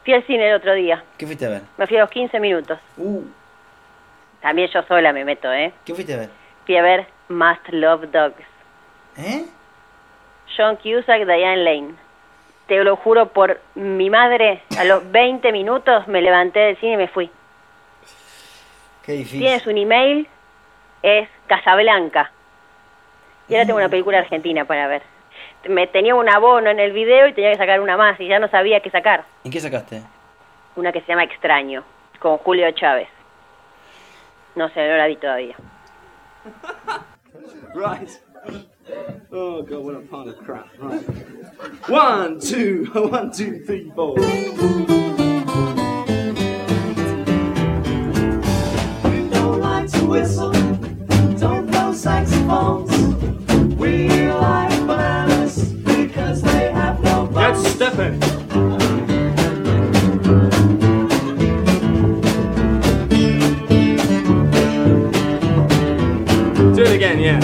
Fui al cine el otro día. ¿Qué fuiste a ver? Me fui a los 15 minutos. También yo sola me meto, ¿eh? ¿Qué fuiste a ver? Fui a ver Must Love Dogs. John Cusack, Diane Lane. Te lo juro por mi madre, a los 20 minutos me levanté del cine y me fui. Qué difícil. Tienes un email, es Casablanca. Y ahora tengo una película argentina para ver. Tenía un abono en el video y tenía que sacar una más y ya no sabía qué sacar. ¿Y qué sacaste? Una que se llama Extraño, con Julio Chávez. No sé, no la vi todavía. Right. Oh god, what a pile of crap. Right. 1, 2, 1, 2, 3, 4. We don't like to whistle, don't blow saxophones. We like bananas because they have no bones. Get stepping. Do it again, yeah.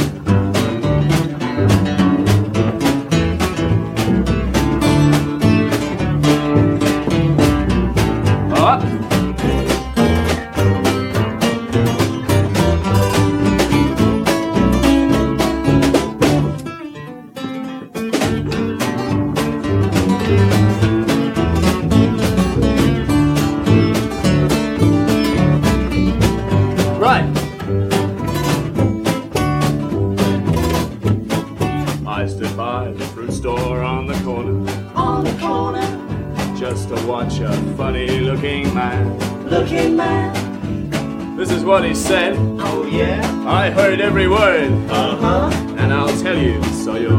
Watch a funny-looking man. Looking man. This is what he said. Oh yeah. I heard every word. Uh-huh. And I'll tell you so you'll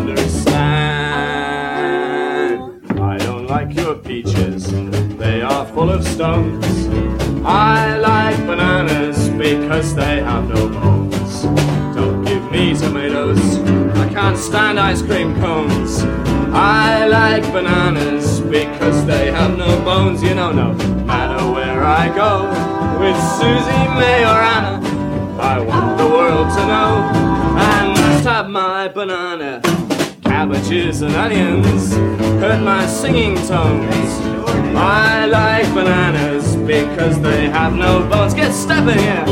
understand. I don't like your peaches. They are full of stones. I like bananas because they have no bones. Don't give me tomatoes. I can't stand ice cream cones. I like bananas because they have no bones. You know, no matter where I go, with Susie, May or Anna, I want the world to know I must have my banana. Cabbages and onions hurt my singing tones. I like bananas because they have no bones. Get stepping here.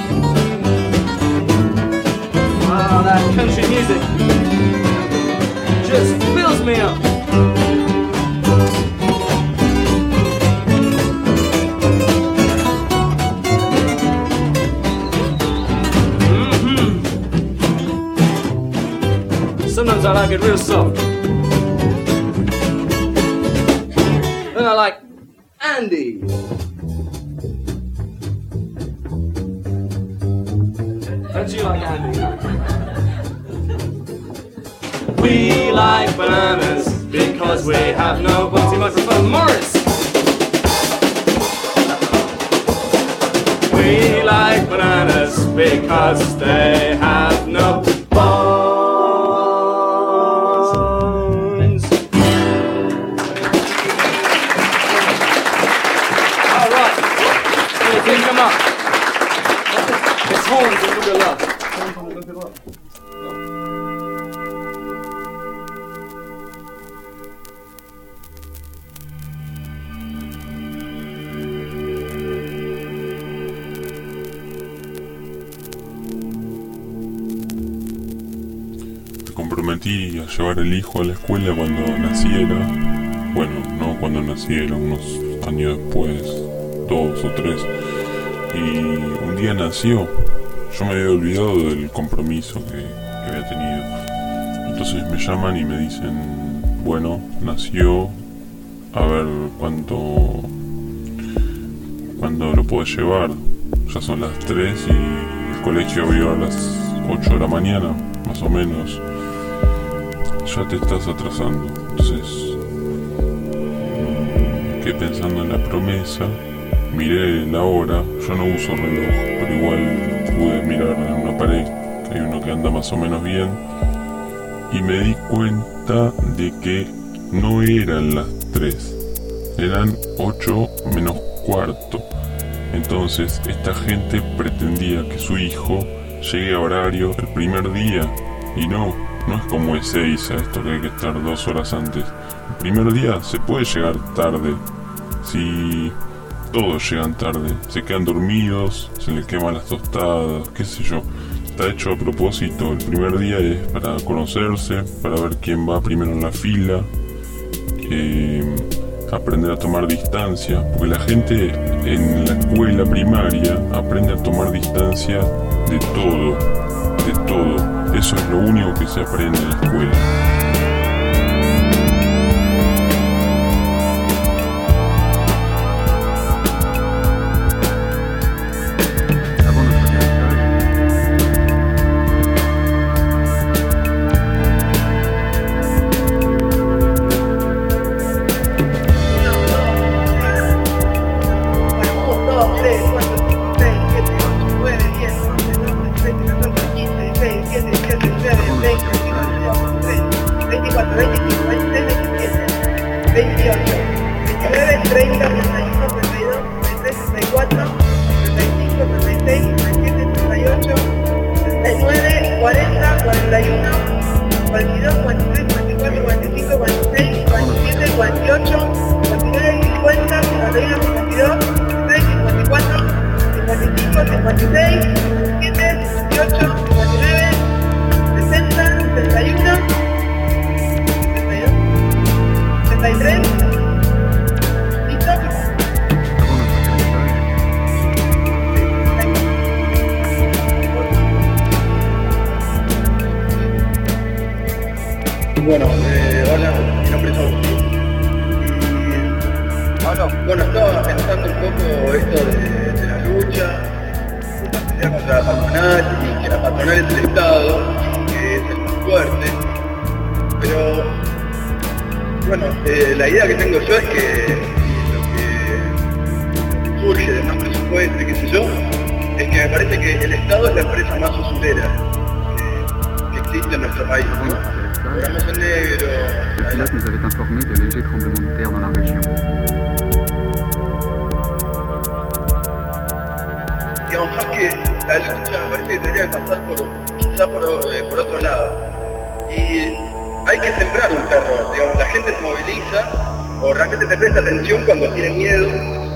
Wow, that country music just fills me up. Sometimes I like it real soft. Then I like Andy. Don't you like Andy? We like bananas because we have no bones. You might prefer Morris. We like bananas because they have no bones. All right, pick them up. It's horns and look at love. Comprometí a llevar el hijo a la escuela cuando naciera. Bueno, no cuando naciera, unos años después, 2 o 3. Y un día nació. Yo me había olvidado del compromiso que había tenido. Entonces me llaman y me dicen, bueno, nació, a ver cuándo lo puedo llevar. Ya son las 3 y el colegio abrió a las 8 de la mañana, más o menos. Ya te estás atrasando. Entonces quedé pensando en la promesa, miré la hora. Yo no uso reloj, pero igual pude mirar en una pared, que hay uno que anda más o menos bien, y me di cuenta de que no eran las 3, eran 8 menos cuarto. Entonces esta gente pretendía que su hijo llegue a horario el primer día, y no es como E6, esto que hay que estar 2 horas antes. El primer día se puede llegar tarde, si todos llegan tarde, se quedan dormidos, se les queman las tostadas, qué sé yo. Está hecho a propósito. El primer día es para conocerse, para ver quién va primero en la fila, aprender a tomar distancia, porque la gente en la escuela primaria aprende a tomar distancia de todo, de todo. Eso es lo único que se aprende en la escuela. Bueno, hola, mi nombre es Agustín. Y bueno, estaba pensando un poco esto de la lucha, de la pelea contra la patronal, y que la patronal es el Estado, y que es el más fuerte. Pero, bueno, la idea que tengo yo es que lo que surge de más presupuesto y qué sé yo, es que me parece que el Estado es la empresa más usurera que existe en nuestro país, ¿no? Programas en negro. Le pilote nous avait informé de légers tremblements de terre dans la région. Digamos, más que la lucha me parece que tendría que pasar quizá por otro lado. Y hay que sembrar un terror, digamos, la gente se moviliza o realmente te presta atención cuando tiene miedo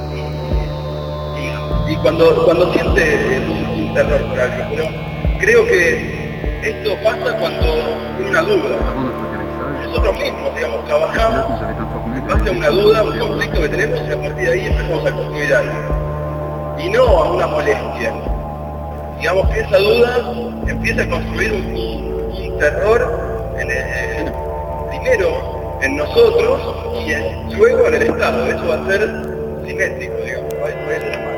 y cuando siente un terror por algo. Pero creo que esto pasa cuando hay una duda. Nosotros mismos, digamos, trabajamos en base a una duda, un conflicto que tenemos y a partir de ahí empezamos a construir algo. Y no a una molestia. Digamos que esa duda empieza a construir un terror primero en nosotros y luego en el Estado. Eso va a ser simétrico, digamos, va a ir de la mano.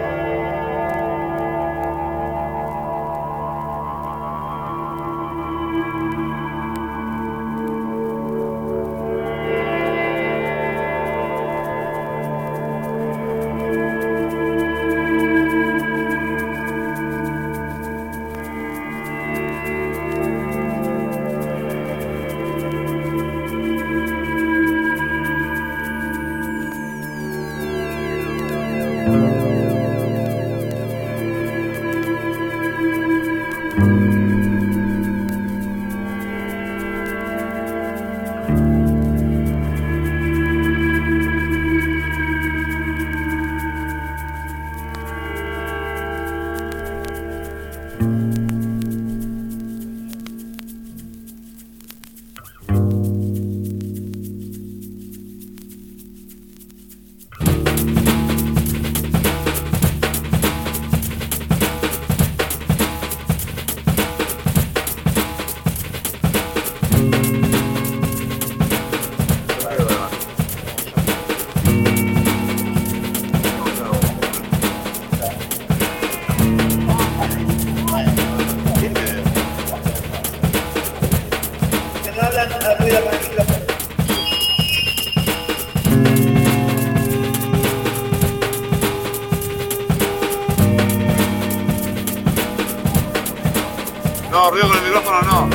No, ruido con el micrófono no.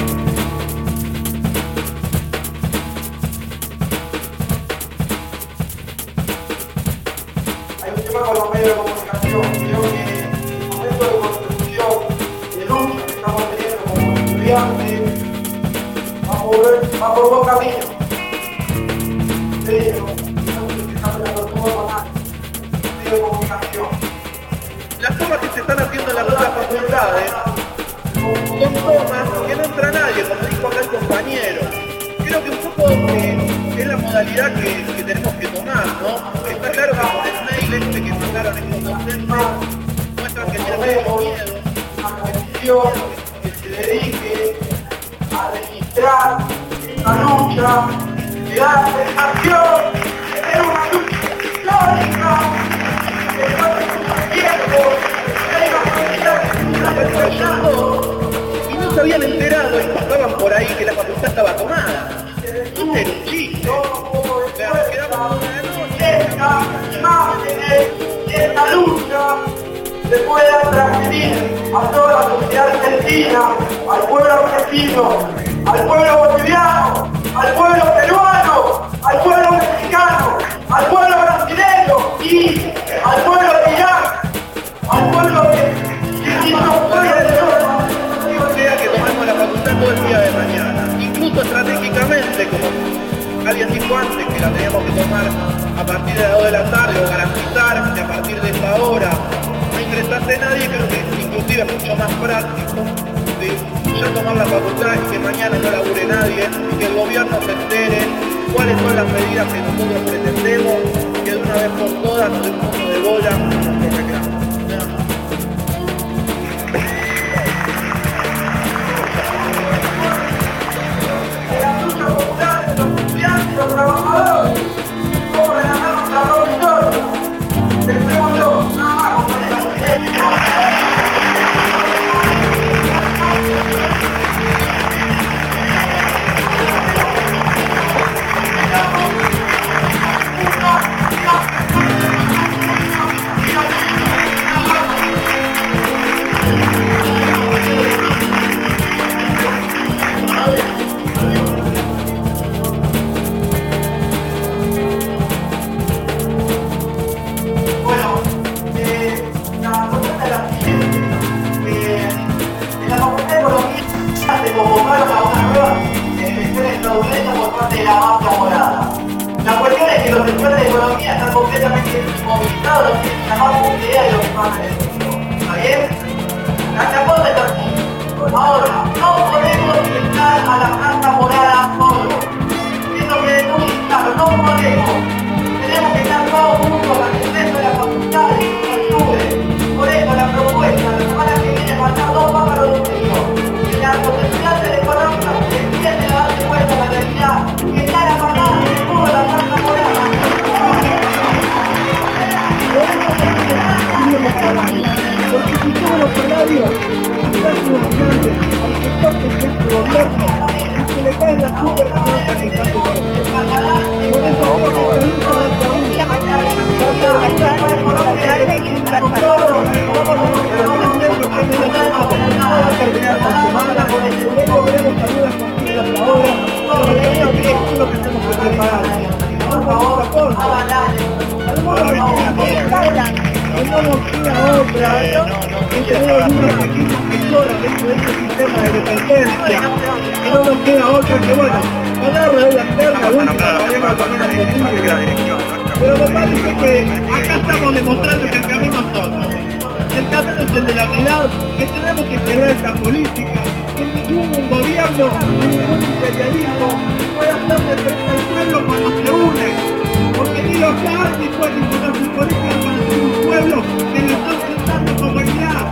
Hay un tema con los medios de comunicación. Creo que el momento de construcción, de lucha que estamos teniendo como estudiantes, va por buen camino. Pero estamos intentando todo con algo. responsabilidad que tenemos que tomar, ¿no? Está claro que con el mail este que mandaron estos docentes muestran que tienen miedo. Una comisión que se dedique a registrar esta lucha, que da la sensación de tener una lucha histórica, que no es un tiempo, que hay una comunidad Y no se habían enterado y pasaban por ahí que la facultad estaba tomada. No era un chiste. O sea, nos quedamos toda la noche. esta imágenes y esta lucha se pueda transmitir a toda la sociedad argentina, al pueblo argentino, al pueblo boliviano, al pueblo peruano, al pueblo mexicano, al pueblo brasileño y al pueblo de Irak, al pueblo que no puede Sea que tomemos la facultad todo el día de mañana, incluso estratégicamente, como alguien dijo antes, que la teníamos que tomar a partir de las 2 de la tarde o garantizar que a partir de esta hora no ingresase nadie, creo que inclusive es mucho más práctico de ya tomar la facultad y que mañana no labure nadie y que el gobierno se entere cuáles son las medidas que nosotros pretendemos, que de una vez por todas nos dé un poco de bola a nuestro reclamo. Nada más. la lucha popular de los estudiantes y los trabajadores, cómo ganamos la revolución. Segundo, nada más, compañeros. Bueno, la propuesta es la siguiente. En la Facultad de Economía se convocaron a una nueva elecciones fraudulentas por parte de la mafia morada. La cuestión es que los sectores de economía están completamente inmovilizados, no tienen la más puta idea de lo que pasa en el mundo. ¿Está bien? La chapota está aquí. Ahora, no podemos estar a la planta morada solo. Eso que es muy claro, no podemos. Tenemos que estar todos juntos para que el resto de la facultad y nos ayude. Por eso la propuesta, la semana que viene, es matar 2 pájaros de un tiro. Que la sociedad de económica empiece a darse cuenta de la realidad que está la parada en el cubo de la planta morada. Porque si todos los salarios están subvencionando al sector que es el gobierno, y se le caen las cubas que no están quejando por eso. Por eso creo que el uso de esta lucha va a estar luego veremos ayudas concretas ahora, pero creo que es lo que tenemos que preparar. Vamos a otra cosa. Que no nos queda otra que tener algunos pequeños mejoras dentro de este sistema de dependencia. Que no nos queda otra que, bueno, ganar la deuda externa, última, pero me parece que acá estamos demostrando que el camino es otro. El camino es el de la unidad, que tenemos que quebrar esta política, que ningún gobierno, ningún imperialismo puede hacer de frente al pueblo cuando se une. Porque ni los nazis pueden imponer sus políticas para ser un pueblo que lo están tratando como unidad.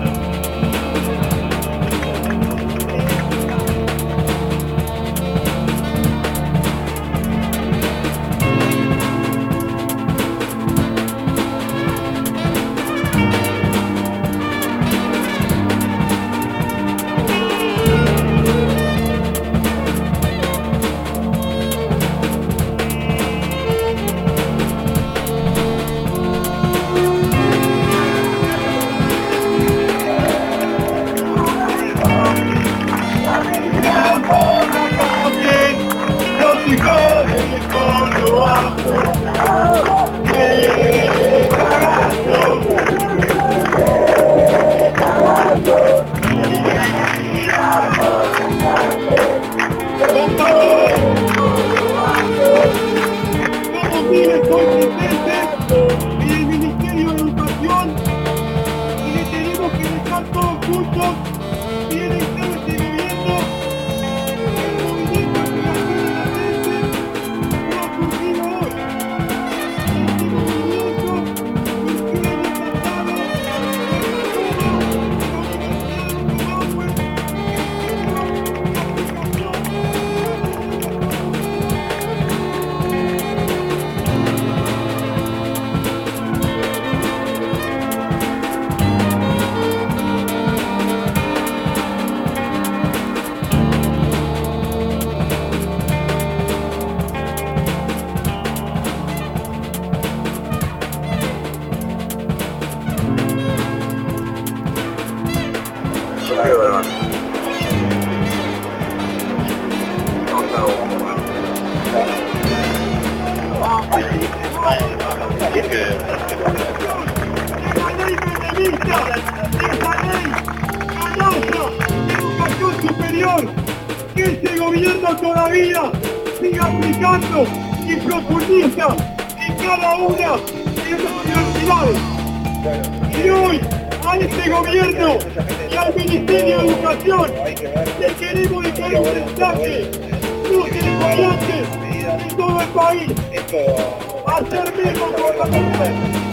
trabajando y profundiza en cada una de estas universidades. Y hoy, a este gobierno y al Ministerio de Educación, le queremos dejar un mensaje. Los estudiantes de todo el país, hacer mismo con la mujer.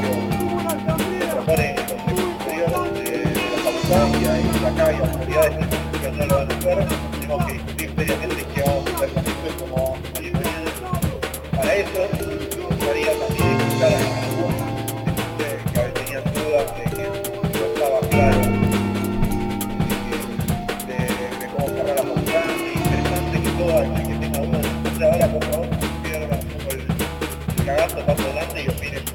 Y acá hay autoridades que no lo van a hacer, tenemos que discutir seriamente qué vamos a hacer con esto y cómo vamos a salir mañana. Para eso, me gustaría también escuchar a algunos que a veces tenían dudas de que no estaba claro de cómo cerrar la facultad. Es interesante que todo aquel que tenga dudas, entonces ahora por favor, pierdan un poco el cagazo, paso adelante y opinen.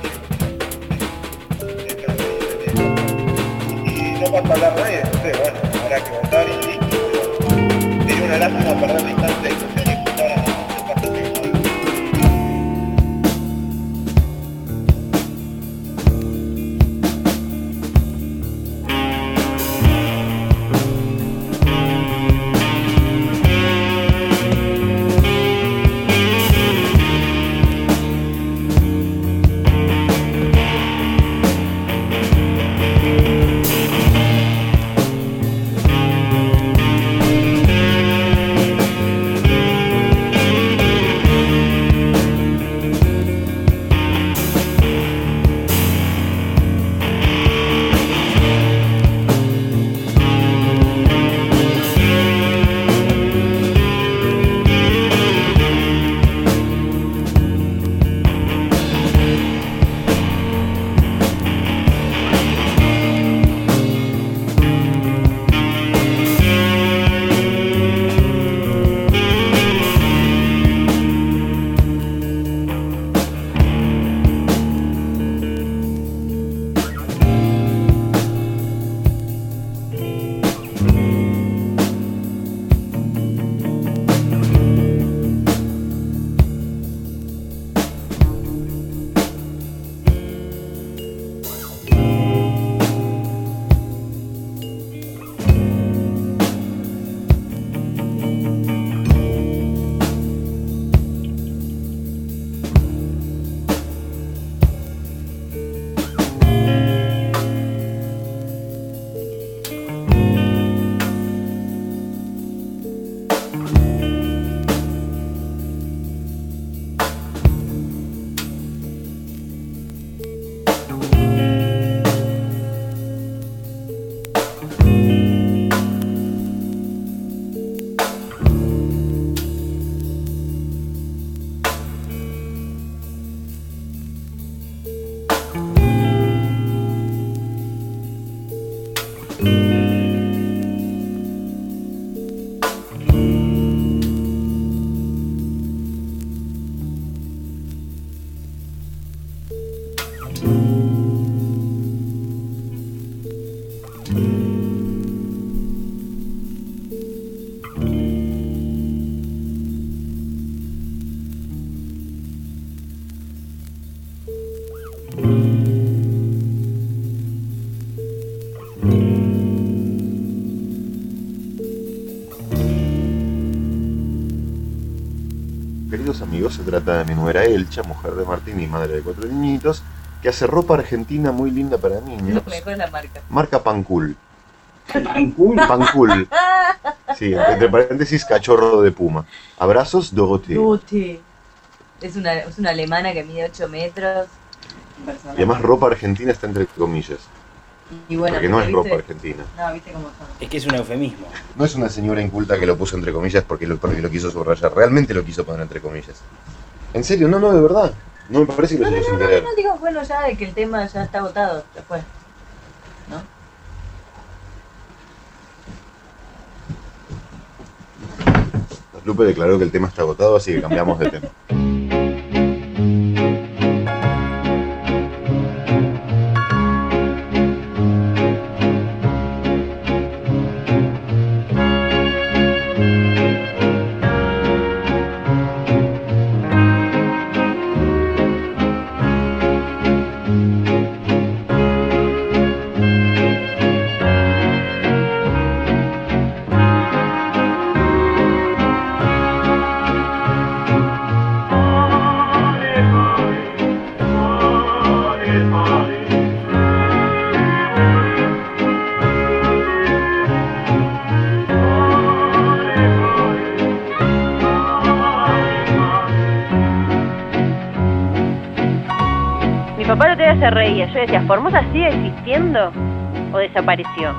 No pasa a hablar nadie, no sé, bueno, habrá que votar y listo, pero sería una lástima perder la instancia de discusión y escuchar a esta gente que no dice. Queridos amigos, se trata de mi nuera Elcha, mujer de Martín y madre de 4 niñitos, que hace ropa argentina muy linda para niños. Mejor la marca. Marca Pancul. ¿Pancul? Pancul. Sí, entre paréntesis, cachorro de puma. Abrazos, Dorothée. Dorothée. Es una alemana que mide 8 metros. Y además ropa argentina está entre comillas. Y bueno, porque no es ¿viste? ropa argentina. No, viste cómo son. Es que es un eufemismo. No es una señora inculta que lo puso entre comillas porque lo quiso subrayar. Realmente lo quiso poner entre comillas. En serio, no, de verdad. No me parece que lo hizo sin querer. No, digo, bueno, ya de que el tema ya está agotado. Ya fue. ¿No? Lupe declaró que el tema está agotado, así que cambiamos de tema. papá el otro día se reía. Yo decía, ¿Formosa sigue existiendo o desapareció?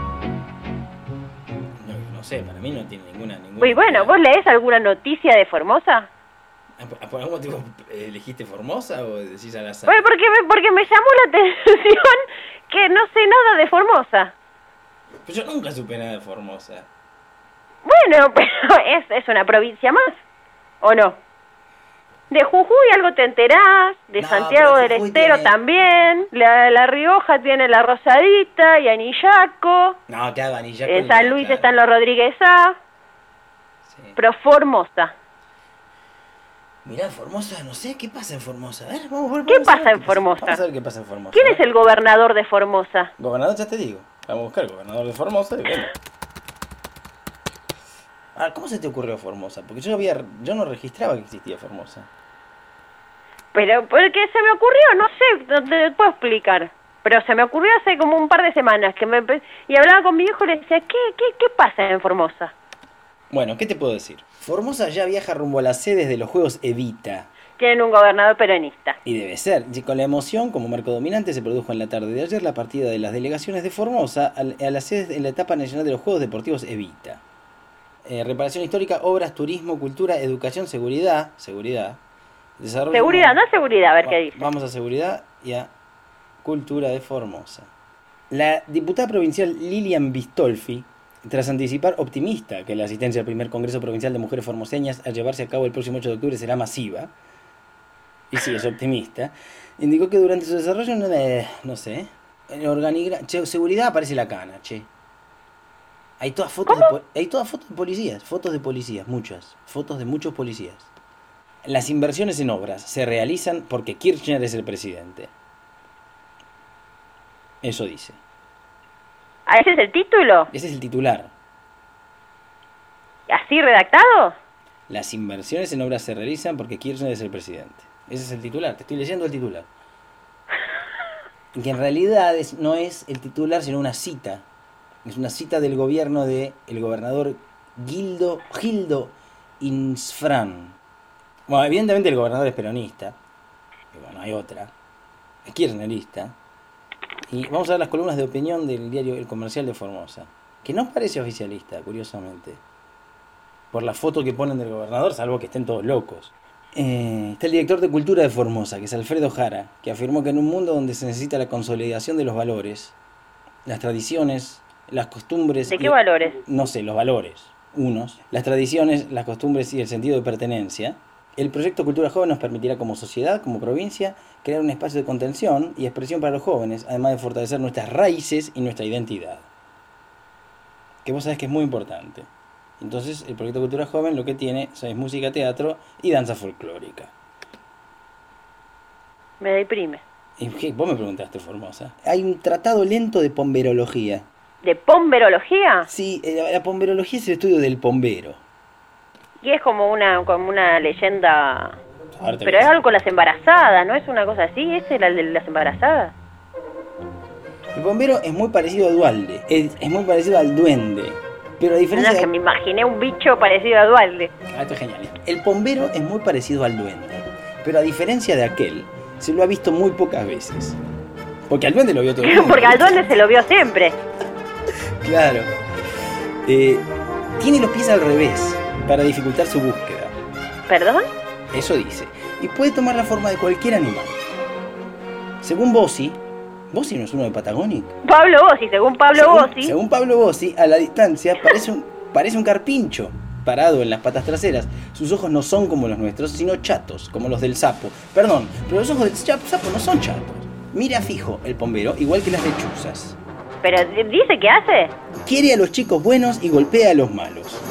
No sé, para mí no tiene ninguna... Uy, bueno, ¿vos leés alguna noticia de Formosa? ¿Por algún motivo elegiste Formosa o decís al azar? Bueno, porque me llamó la atención que no sé nada de Formosa. Pues yo nunca supe nada de Formosa. Bueno, pero es una provincia más, ¿o no? De Jujuy algo te enterás, de Santiago del Estero también, la Rioja tiene la Rosadita y Anillaco. No, claro, Anillaco. En San Luis están los Rodríguez A. Sí. Pero Formosa. Mirá, Formosa, no sé, ¿qué pasa en Formosa? A ver, vamos ¿Qué pasa en Formosa? Vamos a ver qué pasa en Formosa. ¿Quién es el gobernador de Formosa? Gobernador, ya te digo. Vamos a buscar el gobernador de Formosa y bueno. ¿Cómo se te ocurrió Formosa? Porque yo no registraba que existía Formosa. Pero porque se me ocurrió, no sé, no te puedo explicar. Pero se me ocurrió hace como un par de semanas y hablaba con mi hijo y le decía, ¿qué pasa en Formosa? Bueno, ¿qué te puedo decir? Formosa ya viaja rumbo a las sedes de los Juegos Evita. Tienen un gobernador peronista. Y debe ser. Y con la emoción como marco dominante se produjo en la tarde de ayer la partida de las delegaciones de Formosa a las sedes en la etapa nacional de los Juegos Deportivos Evita. Reparación histórica, obras, turismo, cultura, educación, seguridad. Desarrollo. Seguridad, no seguridad, a ver qué dice. Vamos a seguridad y a cultura de Formosa. La diputada provincial Lilian Bistolfi, tras anticipar optimista que la asistencia al primer Congreso Provincial de Mujeres Formoseñas a llevarse a cabo el próximo 8 de octubre será masiva, y sí, es optimista, indicó que durante su desarrollo, no sé, el organigrama... Che, seguridad aparece la cana, che. Hay todas fotos de policías, muchas. Fotos de muchos policías. Las inversiones en obras se realizan porque Kirchner es el presidente. Eso dice. ¿Ese es el título? Ese es el titular. ¿Así redactado? Las inversiones en obras se realizan porque Kirchner es el presidente. Ese es el titular, te estoy leyendo el titular. Que en realidad no es el titular, sino una cita. Es una cita del gobierno del gobernador Gildo Insfrán. Bueno, evidentemente el gobernador es peronista. Y bueno, hay otra. Es kirchnerista. Y vamos a ver las columnas de opinión del diario El Comercial de Formosa. Que no parece oficialista, curiosamente. Por la foto que ponen del gobernador, salvo que estén todos locos. Está el director de Cultura de Formosa, que es Alfredo Jara, que afirmó que en un mundo donde se necesita la consolidación de los valores, las tradiciones, las costumbres... ¿De qué valores? No sé, los valores, unos. Las tradiciones, las costumbres y el sentido de pertenencia. El proyecto Cultura Joven nos permitirá como sociedad, como provincia, crear un espacio de contención y expresión para los jóvenes, además de fortalecer nuestras raíces y nuestra identidad. Que vos sabés que es muy importante. Entonces, el proyecto Cultura Joven lo que tiene es música, teatro y danza folclórica. Me deprime. ¿Y vos me preguntaste, Formosa? Hay un tratado lento de pomberología. ¿De pomberología? Sí, la pomberología es el estudio del pombero. Y es como una leyenda... Pero es algo con las embarazadas, ¿no es una cosa así? ¿Ese es el de las embarazadas? El pombero es muy parecido a Dualde. Es muy parecido al duende. Pero a diferencia que me imaginé un bicho parecido a Dualde. Esto es genial. El pombero es muy parecido al duende. Pero a diferencia de aquel, se lo ha visto muy pocas veces. Porque al duende lo vio todo el mundo. Porque al duende se lo vio siempre. Claro. Tiene los pies al revés para dificultar su búsqueda. ¿Perdón? Eso dice. Y puede tomar la forma de cualquier animal. Según Bossi no es uno de Patagonic. Pablo Bossi, según Pablo Bossi, a la distancia parece un carpincho parado en las patas traseras. Sus ojos no son como los nuestros, sino chatos, como los del sapo. Perdón, pero los ojos del sapo no son chatos. Mira fijo el pombero, igual que las lechuzas. ¿Pero dice qué hace? Quiere a los chicos buenos y golpea a los malos.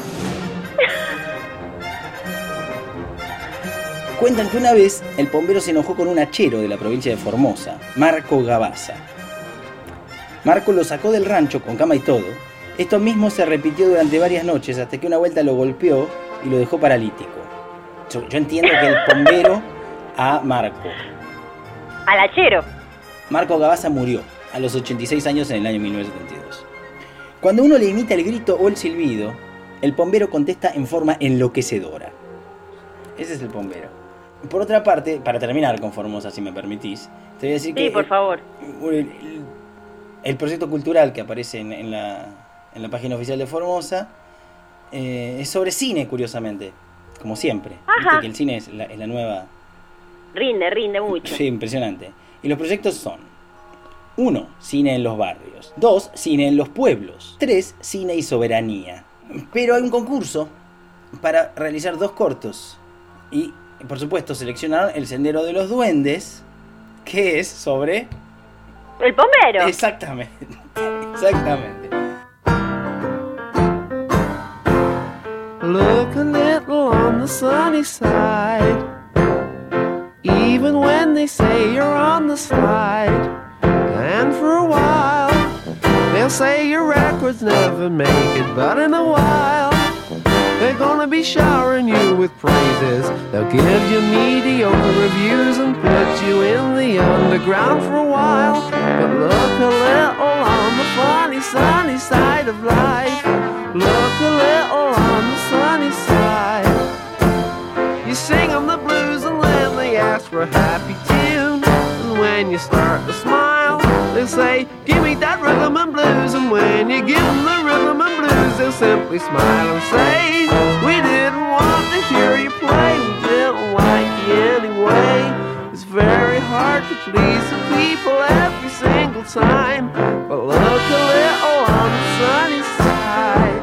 Cuentan que una vez el pombero se enojó con un hachero de la provincia de Formosa, Marco Gavasa. Marco lo sacó del rancho con cama y todo. Esto mismo se repitió durante varias noches hasta que una vuelta lo golpeó y lo dejó paralítico. Yo entiendo que el pombero a Marco. Al hachero. Marco Gavasa murió a los 86 años en el año 1972. Cuando uno le imita el grito o el silbido, el pombero contesta en forma enloquecedora. Ese es el pombero. Por otra parte, para terminar con Formosa, si me permitís, te voy a decir que... Sí, por favor. El proyecto cultural que aparece en la página oficial de Formosa es sobre cine, curiosamente, como siempre. Viste que el cine es la nueva... Rinde mucho. Sí, impresionante. Y los proyectos son: 1. Cine en los barrios. 2. Cine en los pueblos. 3. Cine y soberanía. Pero hay un concurso para realizar 2 cortos. Y, por supuesto, seleccionaron El Sendero de los Duendes, que es sobre... El pomero. Exactamente. Exactamente. Look a little on the sunny side. Even when they say you're on the slide. And for a while they'll say your records never make it. But in a while they're gonna be showering you with praises. They'll give you mediocre reviews and put you in the underground for a while. But look a little on the funny sunny side of life. Look a little on the sunny side. You sing 'em the blues and then they ask for a happy tune. And when you start to smile, they'll say, give me that rhythm and blues. And when you give them the rhythm and blues, they'll simply smile and say, we didn't want to hear you play, we didn't like you anyway. It's very hard to please the people every single time. But look a little on the sunny side.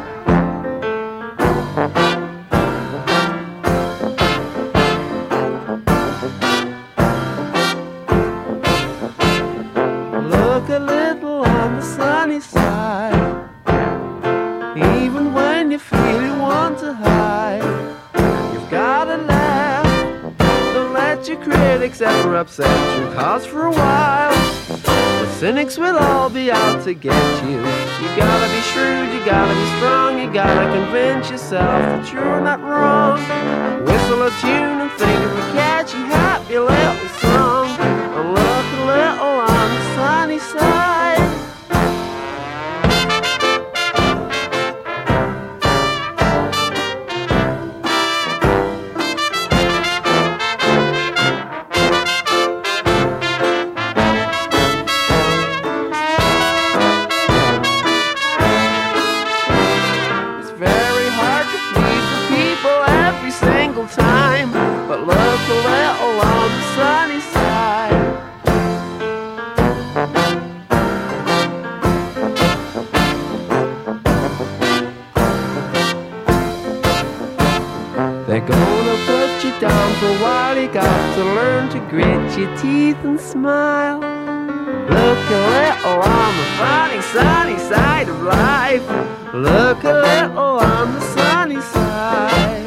Look a little on the sunny side. Even when you feel you want to hide, you've gotta laugh. Don't let your critics ever upset you, cause for a while the cynics will all be out to get you. You gotta be shrewd, you gotta be strong, you gotta convince yourself that you're not wrong. Whistle a tune and think of a catchy, happy little song. And look a little on the sunny side. It's very hard to please the people every single time. But look a little on the sunny side. They're gonna put you down for a while. You got to learn to grit your teeth and smile. Look a little on the funny sunny side of life. Look a little on the sunny side.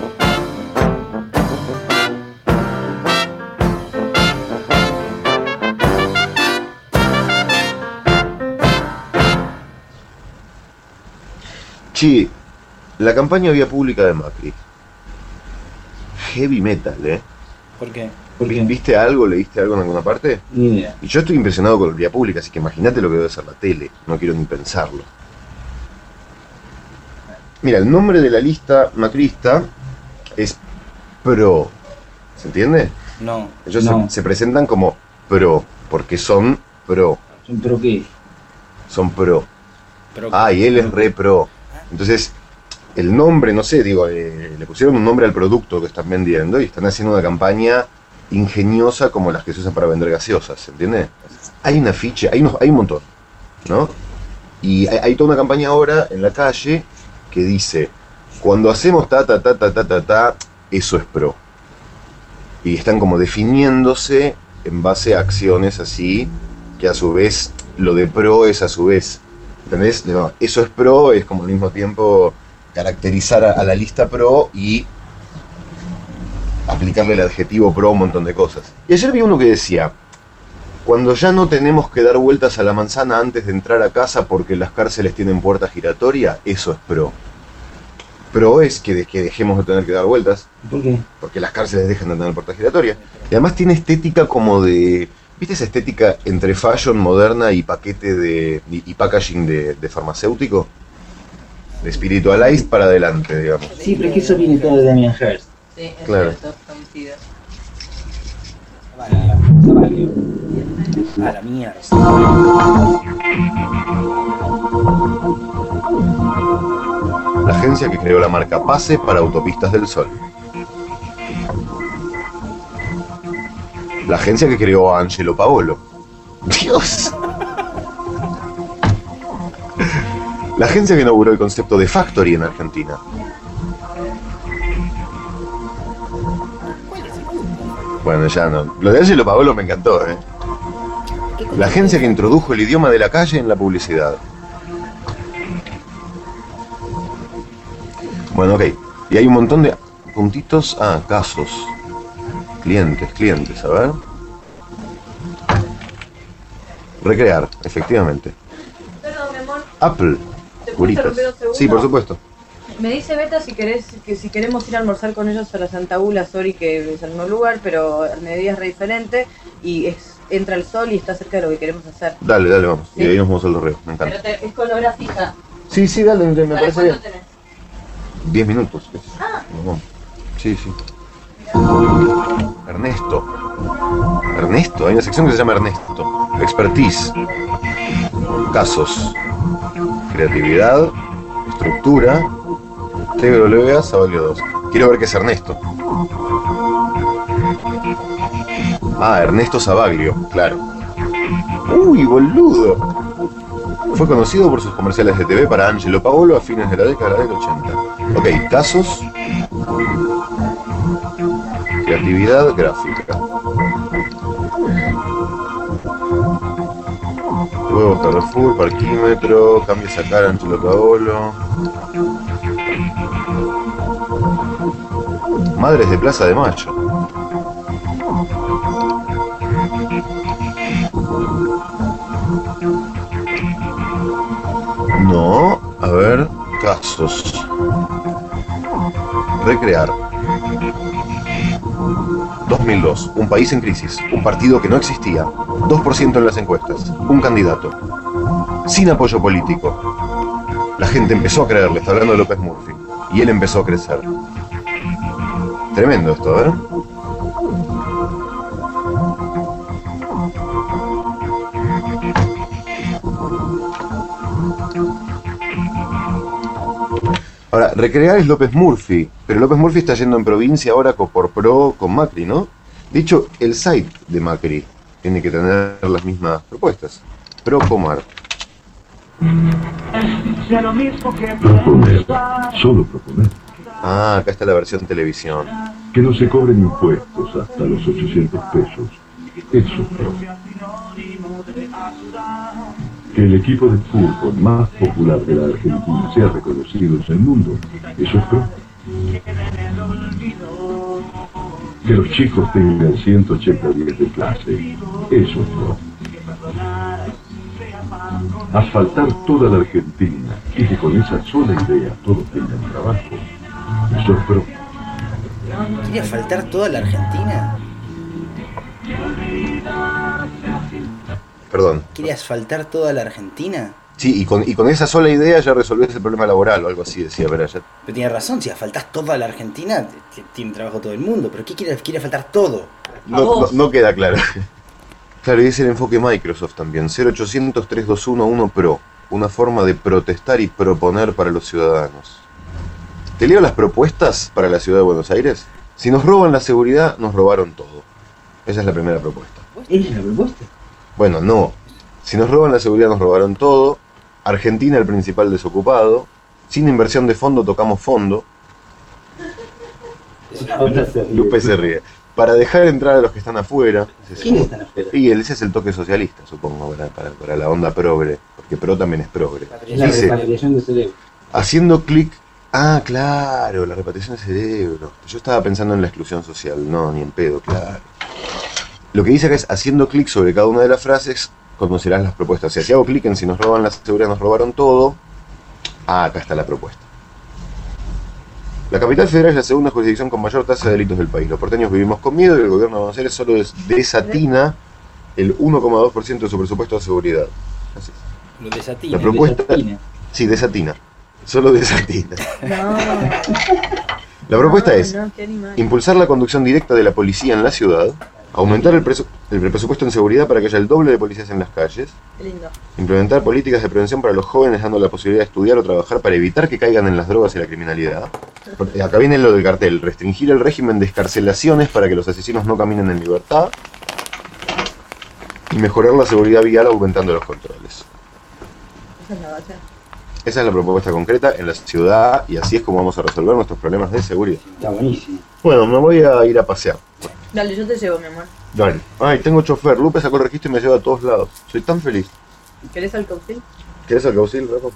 Che, la campaña vía pública de Macri. Heavy metal, ¿eh? ¿Por qué? ¿Viste algo? ¿Leíste algo en alguna parte? Ni idea. Y yo estoy impresionado con la vía pública, así que imagínate lo que debe ser la tele. No quiero ni pensarlo. Mira, el nombre de la lista macrista es PRO. ¿Se entiende? No. Ellos no. se presentan como PRO, porque son PRO. ¿Son pro qué? Son PRO. Pro Y él es re PRO. Entonces, el nombre, no sé, digo, le pusieron un nombre al producto que están vendiendo y están haciendo una campaña ingeniosa como las que se usan para vender gaseosas, ¿se entiende? Hay un afiche, hay un montón, ¿no? Y hay toda una campaña ahora en la calle que dice, cuando hacemos ta, eso es PRO. Y están como definiéndose en base a acciones así, que a su vez, lo de PRO es a su vez, ¿entendés? No, eso es PRO, es como al mismo tiempo caracterizar a la lista PRO y aplicarle el adjetivo PRO a un montón de cosas. Y ayer vi uno que decía, cuando ya no tenemos que dar vueltas a la manzana antes de entrar a casa porque las cárceles tienen puerta giratoria, eso es PRO. PRO es que dejemos de tener que dar vueltas. ¿Por qué? Porque las cárceles dejan de tener puerta giratoria. Y además tiene estética como de... ¿Viste esa estética entre fashion moderna y paquete y packaging de farmacéutico? De Spiritualized para adelante, digamos. Sí, pero es que eso viene todo de Damien Hirst. Sí, es claro. cierto, prometido. A la mierda. La agencia que creó la marca Pase para Autopistas del Sol. La agencia que creó a Angelo Paolo. ¡Dios! La agencia que inauguró el concepto de factory en Argentina. Bueno, ya no. Lo de Angelo Paolo me encantó, ¿eh? La agencia que introdujo el idioma de la calle en la publicidad. Bueno, ok. Y hay un montón de puntitos. Ah, casos. Clientes, a ver. Recrear, efectivamente. Perdón, mi amor. Apple. ¿Te puedo Curitas. interrumpir un segundo? Sí, por supuesto. Me dice Beta si queremos ir a almorzar con ellos a la Santa Ula, sorry que es el mismo lugar, pero el mediodía es re diferente y entra el sol y está cerca de lo que queremos hacer. Dale, vamos. Sí. Y ahí nos vamos al Dorreo, me encanta. Pero es con hora fija. Sí, dale, me parece bien. Tenés? 10 minutos. Ah. Nos vamos. Sí. Ernesto, hay una sección que se llama Ernesto. Expertise. Casos. Creatividad. Estructura. TWA, Sabalio 2. Quiero ver qué es Ernesto. Ah, Ernesto Savaglio, claro. ¡Uy, boludo! Fue conocido por sus comerciales de TV para Angelo Paolo a fines de la década del 80. Ok, casos. Creatividad gráfica. Huevos Carrefour, parquímetro, cambia esa cara Angelo Paolo. Madres de Plaza de Mayo. No, a ver, casos. Recrear. 2002, un país en crisis, un partido que no existía, 2% en las encuestas, un candidato, sin apoyo político. La gente empezó a creerle, está hablando de López Murphy, y él empezó a crecer. Tremendo esto, ¿eh? Ahora, recrear es López Murphy, pero López Murphy está yendo en provincia ahora por pro con Macri, ¿no? De hecho, el site de Macri tiene que tener las mismas propuestas. Pro Comar. Proponer, solo proponer. Ah, acá está la versión televisión. Que no se cobren impuestos hasta los 800 pesos. Eso es pro. Que el equipo de fútbol más popular de la Argentina sea reconocido en el mundo. Eso es pro. Que los chicos tengan 180 días de clase. Eso es pro. Asfaltar toda la Argentina y que con esa sola idea todos tengan trabajo. Eso es pro. ¿Quiere asfaltar toda la Argentina? Perdón. ¿Quiere asfaltar toda la Argentina? Sí, y con esa sola idea ya resolvés el problema laboral o algo así, decía Brian. Pero tiene razón, si asfaltás toda la Argentina, tiene trabajo todo el mundo. ¿Pero qué quiere asfaltar todo? No queda claro. Claro, y es el enfoque Microsoft también. 0800-321-1 Pro. Una forma de protestar y proponer para los ciudadanos. ¿Te leo las propuestas para la ciudad de Buenos Aires? Si nos roban la seguridad, nos robaron todo. Esa es la primera propuesta. ¿Esa es la propuesta? Bueno, no. Si nos roban la seguridad, nos robaron todo. Argentina, el principal desocupado. Sin inversión de fondo, tocamos fondo. Lupe se ríe. Para dejar entrar a los que están afuera. ¿Quiénes están afuera? Y ese es el toque socialista, supongo, para la onda progre. Porque pro también es progre. Es la repatriación de cerebro. Haciendo clic. Ah, claro, la repatriación de cerebro. Yo estaba pensando en la exclusión social. No, ni en pedo, claro. Lo que dice acá es, haciendo clic sobre cada una de las frases, conocerás las propuestas. O sea, si hago clic en si nos roban la seguridad, nos robaron todo. Ah, acá está la propuesta. La capital federal es la segunda jurisdicción con mayor tasa de delitos del país. Los porteños vivimos con miedo y el gobierno de Buenos Aires solo desatina el 1,2% de su presupuesto de seguridad. Así es. Lo desatina. La propuesta... Sí, desatina. Solo desatina. No. La propuesta es impulsar la conducción directa de la policía en la ciudad Aumentar el presupuesto en seguridad para que haya el doble de policías en las calles. Qué lindo. Implementar políticas de prevención para los jóvenes, dando la posibilidad de estudiar o trabajar para evitar que caigan en las drogas y la criminalidad. Acá viene lo del cartel. Restringir el régimen de excarcelaciones para que los asesinos no caminen en libertad. Y mejorar la seguridad vial aumentando los controles. Esa es la base. Esa es la propuesta concreta en la ciudad y así es como vamos a resolver nuestros problemas de seguridad. Está buenísimo. Bueno, me voy a ir a pasear. Dale, yo te llevo, mi amor. Dale. Ay, tengo chofer. Lupe sacó el registro y me lleva a todos lados. Soy tan feliz. ¿Querés alcaucil? ¿Querés alcaucil, loco?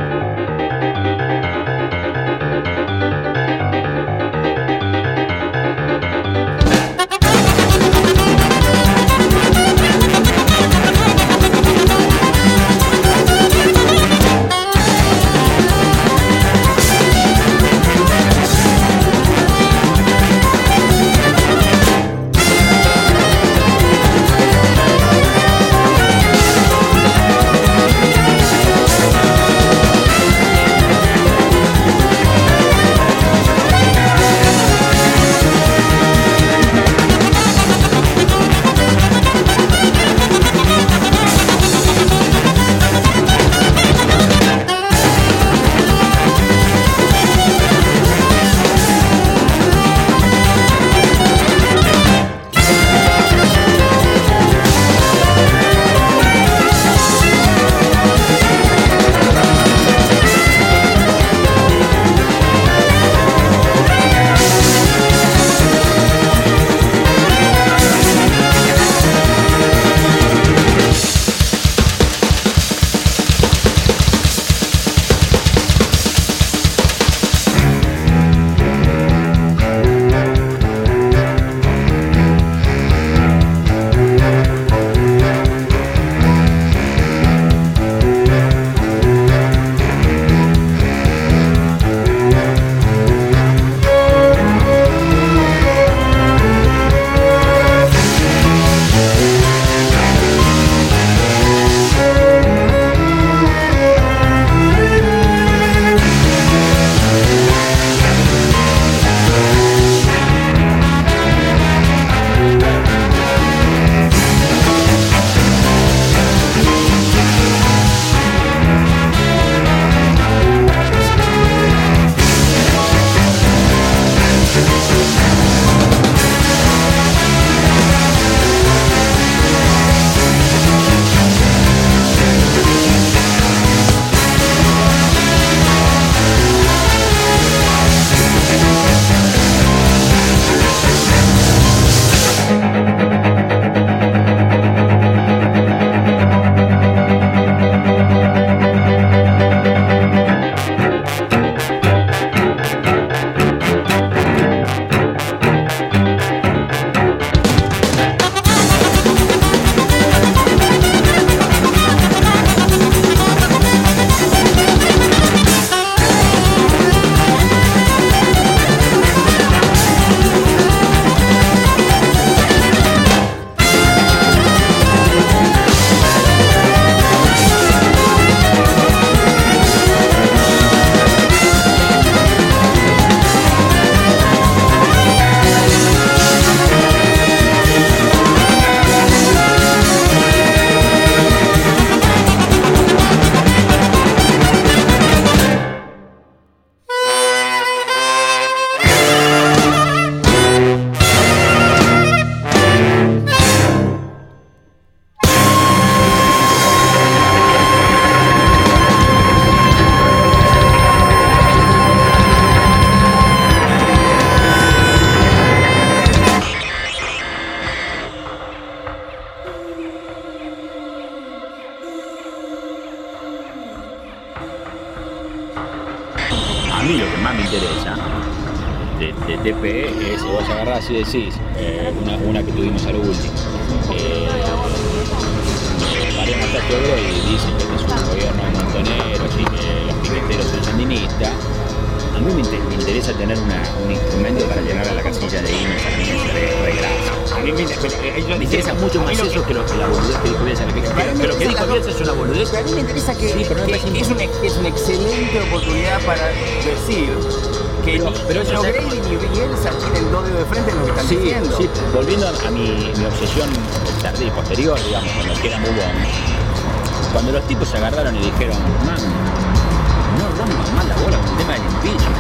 mí lo que más me interesa de TPE es, vos agarrás y decís, una que tuvimos a lo último, Mariano está Teodoro y dicen que es un gobierno de montoneros y que los piqueteros son sandinistas. A mí me interesa tener un instrumento para llenar a la casilla de Inés a mí me regrasa. A mí me interesa mucho más eso que la boludez que dijo Bielsa. Pero lo que dijo Bielsa es una boludez. Pero a mí me interesa que, es una excelente oportunidad para decir pero eso O'Grady ni Bielsa tienen dos dedos de frente en lo que están diciendo. Sí, volviendo a mi obsesión tardía y posterior, digamos, cuando era Mubón, cuando los tipos se agarraron y dijeron, man, no rompan más la bola con el tema del impeachment,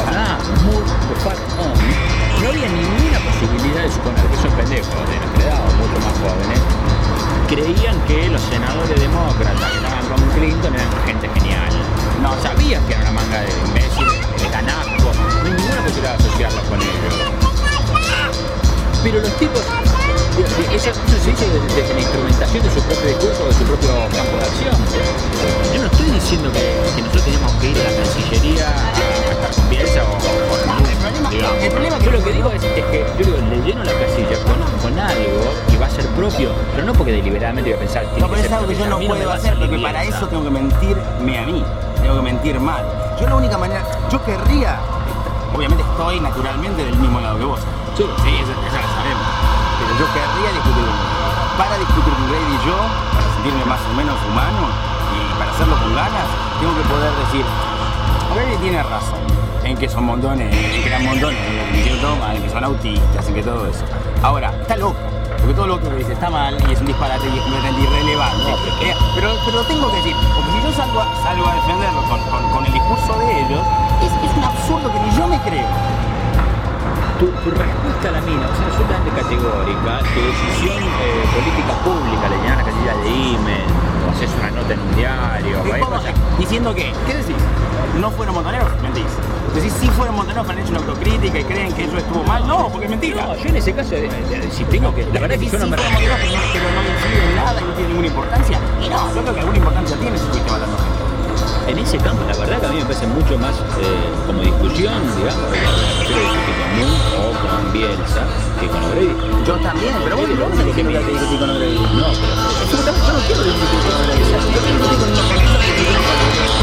no había ninguna posibilidad de suponer que esos pendejos de nuestra edad o mucho más jóvenes creían que los senadores demócratas que estaban con Clinton eran gente genial. No, sabían que era una manga de imbéciles, de ganasco, no hay ninguna posibilidad de asociarlos con ellos. Pero los tipos, eso se dice desde la instrumentación de su propio discurso, de su propio campo de acción. Yo no estoy diciendo que nosotros tenemos que ir a la Cancillería a estar con Bielsa o digamos. Yo lo que digo es que yo digo, le lleno la casilla con algo que va a ser propio, pero no porque deliberadamente voy a pensar que no, pero es algo que yo no puedo hacer, porque para eso tengo que mentirme a mí, tengo que mentir mal. Yo la única manera, yo querría, obviamente estoy naturalmente del mismo lado que vos. Sí, eso lo sabemos. Pero yo querría discutir con Grady. Para discutir con Grady yo, para sentirme más o menos humano y para hacerlo con ganas, tengo que poder decir, Grady tiene razón en que son montones, en que eran montones, en que hicieron todo mal, en que son autistas, en que todo eso. Ahora, está loco, porque todo lo que dice está mal y es un disparate y es completamente irrelevante. No, pero lo tengo que decir, porque si yo salgo a defenderlo con el discurso de ellos, es un absurdo que ni yo me creo. Tu respuesta a la mina es absolutamente categórica. Tu decisión política pública, le llenas la casilla de email, o haces una nota en un diario, diciendo que, ¿qué decís? ¿No fueron montoneros? Mentís. Decís, sí fueron montoneros, pero han hecho una autocrítica y creen que eso estuvo mal. No, porque es mentira. No, yo en ese caso, si tengo que, la verdad es que yo no me refiero. Pero no incide en nada y no tiene ninguna importancia. Y no, yo creo que alguna importancia tiene si estuviste matando gente. En ese campo, la verdad que a mí me parece mucho más como discusión, digamos, quiero discutir con Moon o con Bielsa que con O'Grady. Yo también, pero vos no me dijiste que discutir con O'Grady. No, pero yo no quiero discutir con O'Grady. Yo quiero discutir con una persona que tiene vos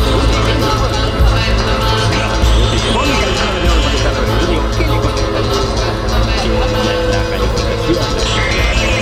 me estás diciendo que tengo que contestar, pero yo digo, ¿qué le contestas? La calificación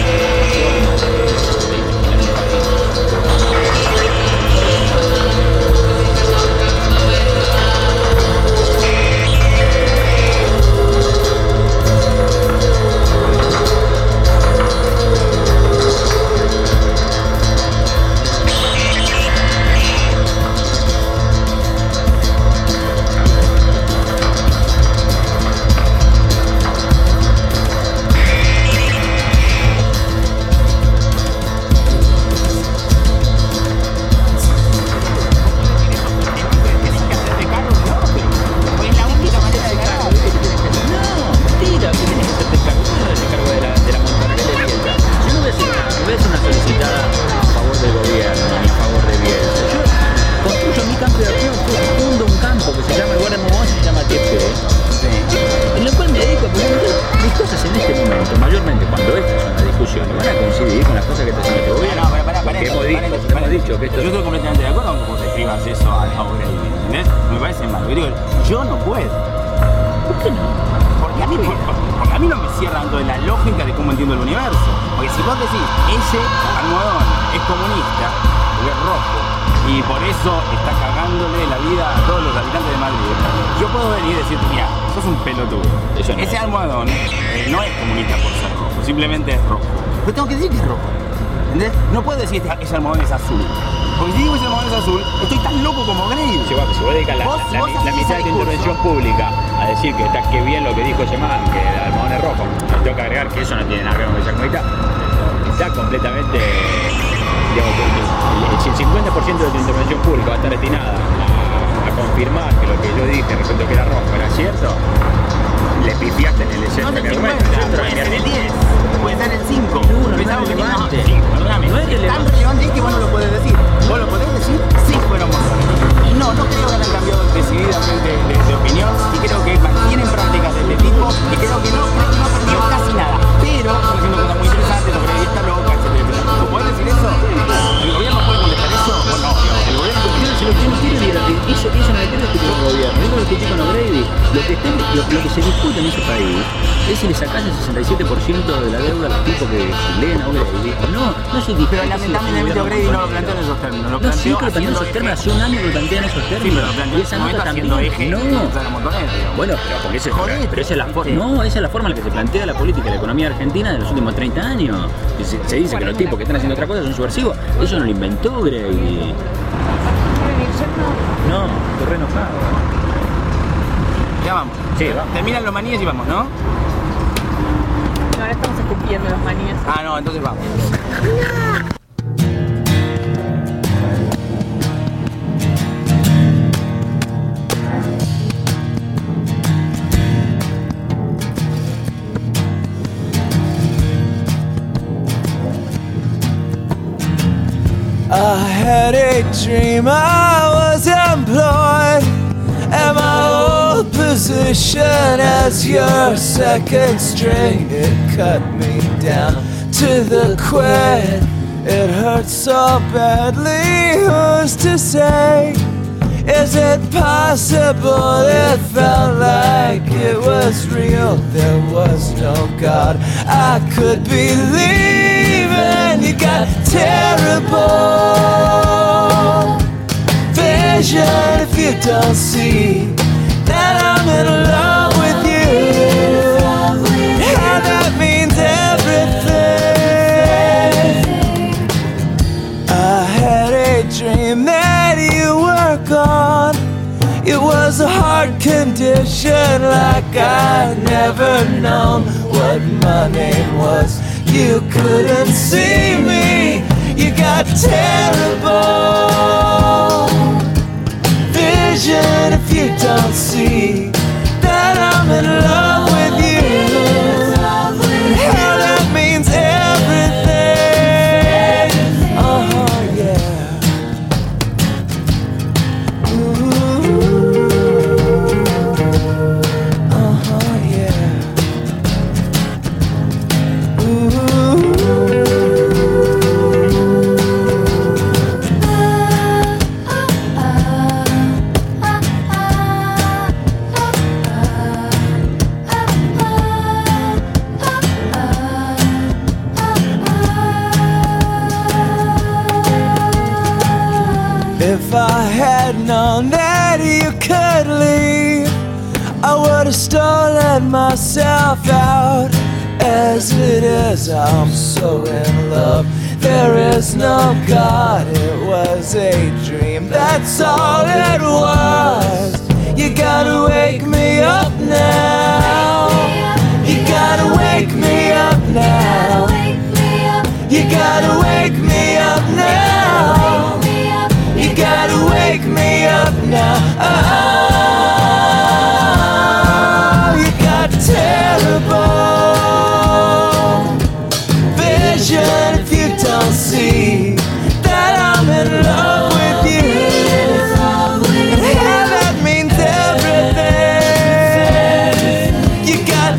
ese almohadón es azul. Porque si digo ese almohadón es azul, estoy tan loco como Grady. Sí, bueno, si vos dedicas la mitad de tu intervención pública a decir que está que bien lo que dijo ese man, que el almohadón es rojo, tengo que agregar que eso no tiene nada que ver con esa comita, está completamente, digamos, si el 50% de tu intervención pública va a estar destinada a confirmar que lo que yo dije respecto a que era rojo era cierto, le pifiaste en el escenario. No, puede ser el 10, puede ser el 5. No es relevante. No es tan relevante que vos no lo podés decir. Vos lo podés decir si fueron montones. Y no creo que hayan cambiado decididamente de opinión y creo que mantienen prácticas de este tipo y creo que no aprendió casi nada. Pero están haciendo cosas muy interesantes, sobre ahí está loca, etc. ¿Vos podés decir eso? ¿El gobierno puede contestar eso o no? El gobierno yo no quiero decir, eso no le quiero discutir con el gobierno, yo lo discutí con O'Grady. Lo que se discute en ese país es si le sacás el 67% de la deuda a los tipos que leen a O'Grady? No se dijo. Pero lamentablemente O'Grady no lo planteó en esos términos. Lo No, sí, planteó que lo planteó en esos términos. Hace un año que lo plantean en esos términos. Sí, pero lo planteó y esa nota también. Bueno, pero porque esa es la forma. No, esa es la forma en la que se plantea la política y la economía argentina de los últimos 30 años. Se dice que los tipos que están haciendo otra cosa son subversivos. Eso no lo inventó O'Grady. No, estoy re enojado. Ya vamos. Sí, vamos. Terminan los maníes y vamos, ¿no? No, ahora estamos escupiendo los maníes. Ah, no, entonces vamos. I had a dream I was employed at my old position as your second string. It cut me down to the quick. It hurt so badly, who's to say? Is it possible it felt like it was real? There was no God I could believe in. You got terrible vision if you don't see that I'm in love with you. And that means everything. I had a dream that you were gone. It was a heart condition like I'd never known what my name was. You couldn't see me. You got terrible vision if you don't see that I'm in love with you. Hell, that means everything. Yeah. If I had known that you could leave, I would have stolen myself out. As it is, I'm so in love. There is no God, it was a dream, that's all it was. You gotta wake me up now. You gotta wake me up now. You gotta wake me up now. You gotta wake me up now. Oh, you got terrible vision if you don't see that I'm in love with you. And yeah, that means everything. You got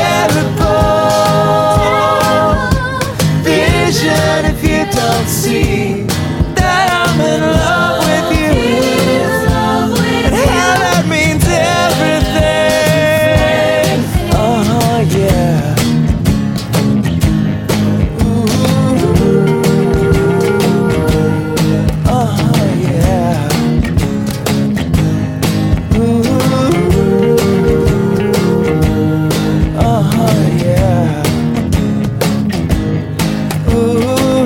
terrible vision if you don't see that I'm in love with you. And how that means everything. Oh yeah. Ooh. Oh yeah. Ooh. Oh yeah. Ooh.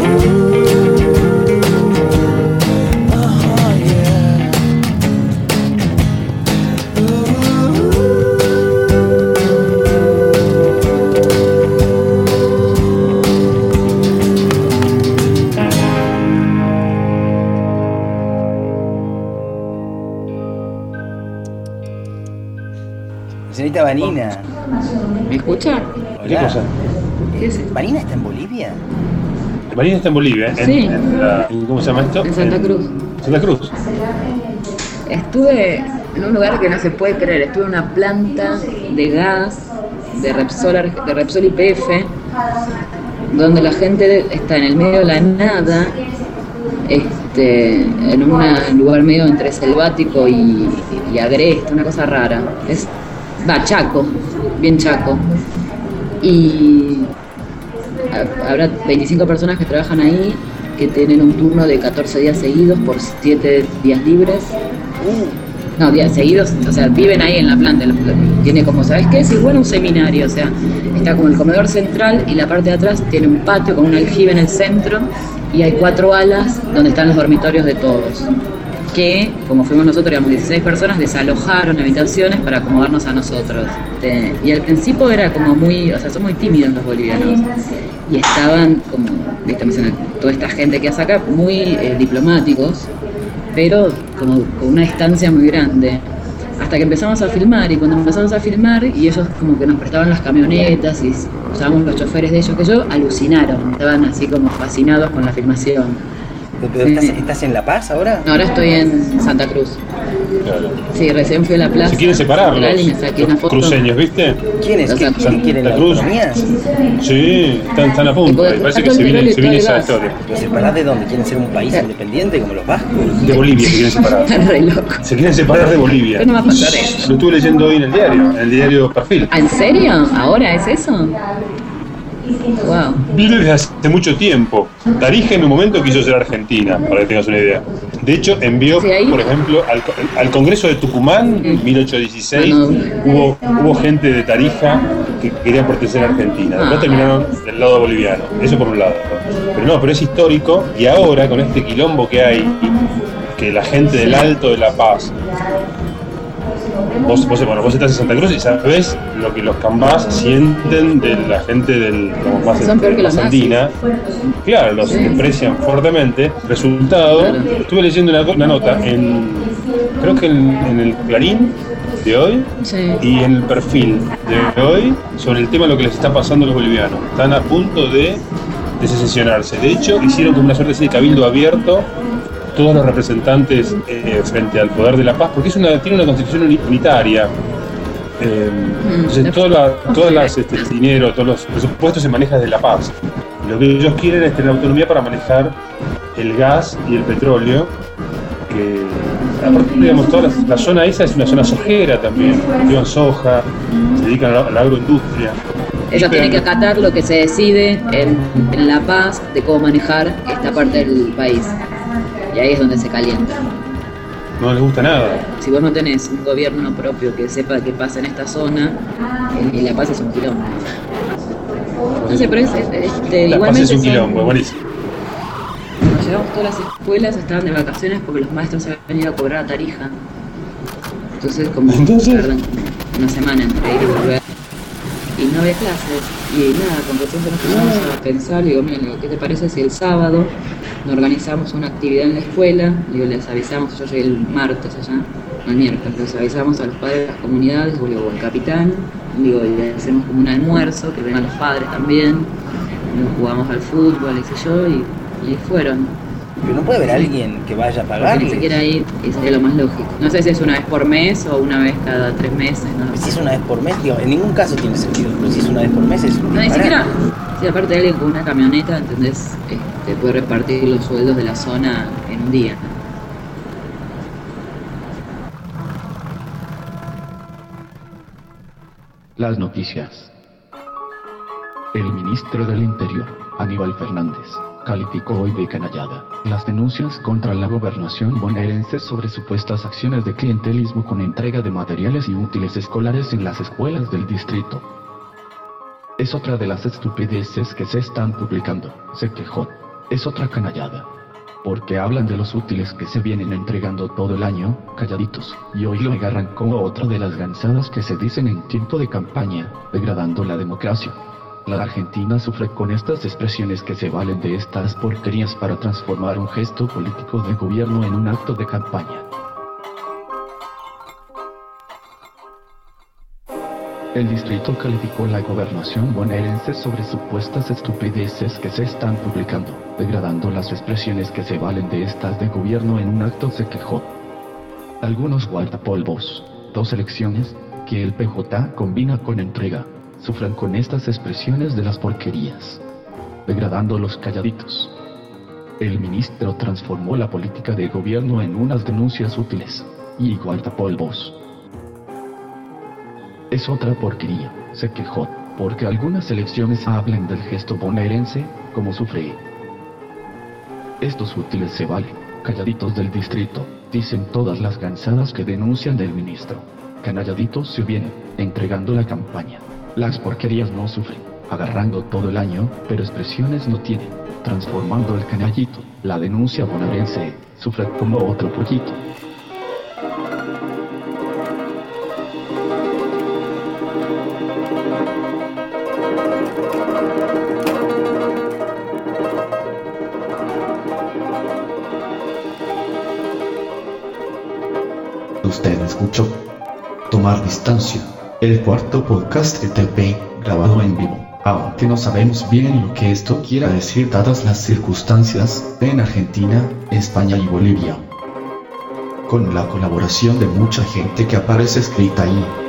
Señorita Vanina. ¿Me escucha? Hola. ¿Qué cosa? ¿Qué es? ¿Vanina está en Bolivia? Vanina está en Bolivia, Sí. ¿Cómo se llama esto? En Santa Cruz. Santa Cruz. Estuve en un lugar que no se puede creer. Estuve en una planta de gas de Repsol YPF, donde la gente está en el medio de la nada, en un lugar medio entre selvático y agreste, una cosa rara. Chaco, bien Chaco. Y habrá 25 personas que trabajan ahí, que tienen un turno de 14 días seguidos por 7 días libres. No, días seguidos, o sea, viven ahí en la planta. Tiene como, ¿sabes qué? Es igual un seminario, o sea, está como el comedor central y la parte de atrás tiene un patio con un aljibe en el centro y hay 4 alas donde están los dormitorios de todos. Que, como fuimos nosotros, digamos, 16 personas, desalojaron habitaciones para acomodarnos a nosotros. Y al principio era como muy, o sea, son muy tímidos los bolivianos. Y estaban como, viste, toda esta gente que hace acá, muy diplomáticos, pero como con una distancia muy grande. Hasta que empezamos a filmar, y cuando empezamos a filmar, y ellos como que nos prestaban las camionetas y usábamos los choferes de ellos, que yo, alucinaron, estaban así como fascinados con la filmación. ¿Pero estás en La Paz ahora? Ahora estoy en Santa Cruz. Claro. Sí, recién fui a la plaza. Se quieren separar y me saqué una los foto. cruceños, ¿viste? ¿Quiénes? ¿Quieren la Cruz. autonomía? Sí, están a punto. Me parece que se viene esa historia. ¿Pero separar de dónde? ¿Quieren ser un país independiente como los vascos? De Bolivia se quieren separar. Re loco. Se quieren separar de Bolivia. ¿Qué no va a pasar eso? Lo estuve leyendo hoy en el diario Perfil. ¿En serio? ¿Ahora es eso? Wow. Viene desde hace mucho tiempo. Tarija en un momento quiso ser Argentina, para que tengas una idea. De hecho, envió, por ejemplo, al Congreso de Tucumán, en 1816, hubo gente de Tarija que quería pertenecer a Argentina. Después terminaron del lado boliviano. Eso por un lado. Pero es histórico, y ahora, con este quilombo que hay, que la gente del Alto de La Paz... Vos estás en Santa Cruz y sabés lo que los cambás sienten de la gente del más andina. Claro, los desprecian fuertemente. Resultado, estuve leyendo una nota creo que en el Clarín de hoy y en el Perfil de hoy sobre el tema de lo que les está pasando a los bolivianos. Están a punto de secesionarse. De hecho, hicieron como una suerte de cabildo abierto todos los representantes frente al poder de la paz, porque tiene una constitución unitaria. Entonces el dinero, todos los presupuestos se manejan desde La Paz. Lo que ellos quieren es tener autonomía para manejar el gas y el petróleo, que aparte, digamos, toda la zona esa es una zona sojera también, llevan soja, se dedican a la agroindustria. Ellos tienen que acatar lo que se decide en La Paz de cómo manejar esta parte del país. Y ahí es donde se calienta. No les gusta nada. Si vos no tenés un gobierno propio que sepa qué pasa en esta zona, y La Paz es un quilombo. No sé, pero La Paz es un quilombo, buenísimo. Cuando llegamos todas las escuelas estaban de vacaciones porque los maestros se habían ido a cobrar a Tarija. Entonces tardan una semana entre ir y volver. Y no había clases. Y nada, con Rocío nos pusimos a pensar, digo, mira, ¿qué te parece si el sábado nos organizamos una actividad en la escuela? Digo, les avisamos, yo llegué el martes allá, no el miércoles, les avisamos a los padres de las comunidades, o al capitán, digo, y le hacemos como un almuerzo, que vengan los padres también, nos jugamos al fútbol, qué sé yo, y fueron. Pero no puede haber alguien que vaya a pagar. Porque ni siquiera ir, y sería lo más lógico. No sé si es una vez por mes o una vez cada 3 meses, ¿no? Si es una vez por mes, digo, en ningún caso tiene sentido, pero si es una vez por mes es... No, ni siquiera, si aparte de alguien con una camioneta, ¿entendés? Puede repartir los sueldos de la zona en un día. Las noticias. El ministro del Interior, Aníbal Fernández, calificó hoy de canallada las denuncias contra la gobernación bonaerense sobre supuestas acciones de clientelismo con entrega de materiales y útiles escolares en las escuelas del distrito. Es otra de las estupideces que se están publicando, se quejó. Es otra canallada. Porque hablan de los útiles que se vienen entregando todo el año, calladitos, y hoy lo agarran como otra de las gansadas que se dicen en tiempo de campaña, degradando la democracia. La Argentina sufre con estas expresiones que se valen de estas porquerías para transformar un gesto político de gobierno en un acto de campaña. El distrito calificó la gobernación bonaerense sobre supuestas estupideces que se están publicando, degradando las expresiones que se valen de estas de gobierno en un acto, se quejó. Algunos guardapolvos, 2 elecciones, que el PJ combina con entrega, sufran con estas expresiones de las porquerías, degradando los calladitos. El ministro transformó la política de gobierno en unas denuncias útiles, y guardapolvos. Es otra porquería, se quejó. porque algunas elecciones hablan del gesto bonaerense, como sufre. Estos útiles se valen, calladitos del distrito, dicen todas las cansadas que denuncian del ministro. Canalladitos se vienen, entregando la campaña. Las porquerías no sufren, agarrando todo el año, pero expresiones no tienen, transformando el canallito, la denuncia bonaerense, sufre como otro pollito. Usted escuchó Tomar Distancia, el cuarto podcast de TP, grabado en vivo, aunque no sabemos bien lo que esto quiera decir dadas las circunstancias en Argentina, España y Bolivia. Con la colaboración de mucha gente que aparece escrita ahí.